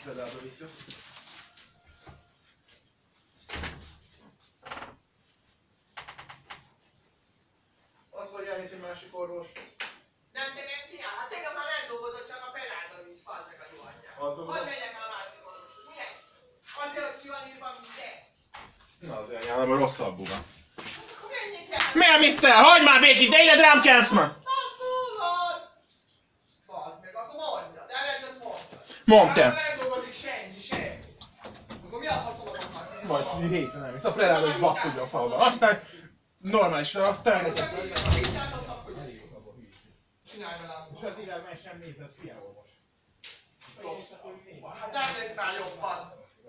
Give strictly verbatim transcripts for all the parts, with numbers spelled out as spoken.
Bedáborítja. Azt mondja, elviszi másik orvoshoz. Nem te mentél? Hát tegnap már nem dolgozott, csak a Pelárdon is falt meg a jó anyját. Hogy megyek már a másik orvoshoz? Minek? Azért, hogy ki van írva minden. Na azért anyám, mert rosszabbul van. Akkor menjék el! Miért mész el? Hagyd már békét, de ide rám kelsz ma! Nem tudod! Falt meg, akkor mondja. De lehet, hogy mondtad. Mondd te! Hát nem dolgozik senki, semmi. Akkor mi a faszomat akarsz? Majd hétre nem visz. A predálba is baszkodja a falba. Aztán normálisra, aztán... Csinálj velem. És az írásban sem néz, ez milyen orvos. Hát nem lesz már jobban.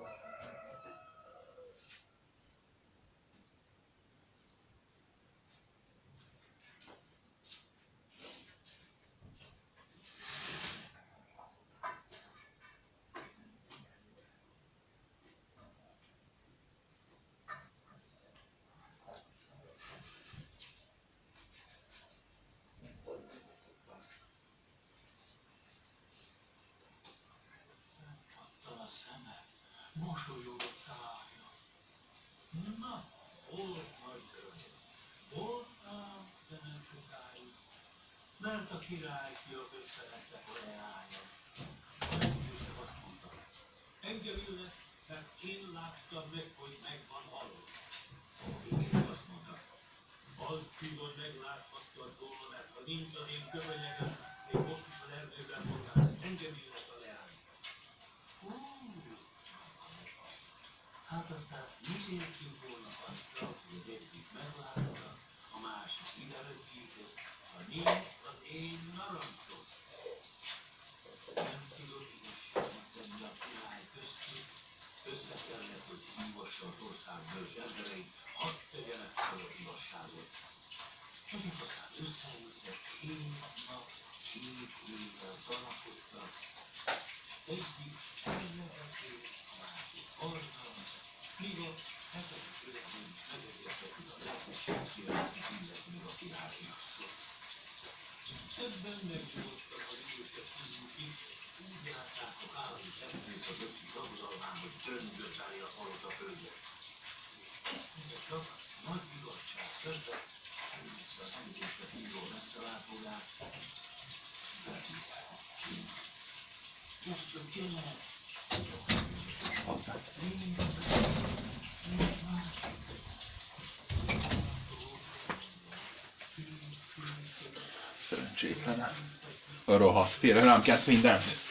A szeme, mosolyog a szája. Na, hol vagy öreg? Voltál, de nem sokáig. Mert a királyfiak összevesztek a leányom. A legkésőbb azt mondta, engem illet, mert én láttam meg, hogy megvan halott. A végén azt mondta, az bizony megláthattad volna, mert ha nincs az én kövenyegem, még most is az erdőben voltál, engem illet a leány. Hát aztán mit értünk volna azzal, hogy az egyik meglátta, a másik iderőzgített, ha nincs az én narancsom. Nem tudod igazságot tenni a király köztük, össze kellett, hogy hívassa az ország bölcs embereit, hadd tegyenek fel a igazságot. Csak itt aztán összejöttek két nap, két évvel tanakodtak, egyik erre beszél, a másik arra, míg a hetedik öletben is megegyeztek, hogy a legkisebb királyt illetni a királynak szól. Ebben megnyugodtak az idősebb tudókig, úgy látták a állami termét az öcsi rabzalmán, hogy döngött állja alatt a földre. Egyszerre csak nagy igazság közben, elmészve az említésre hívó messzelátógát, felhívták ki. Csak csak gyere! Hozzá. Szerencsétlen. A rohadt, félre rám kezd mindent.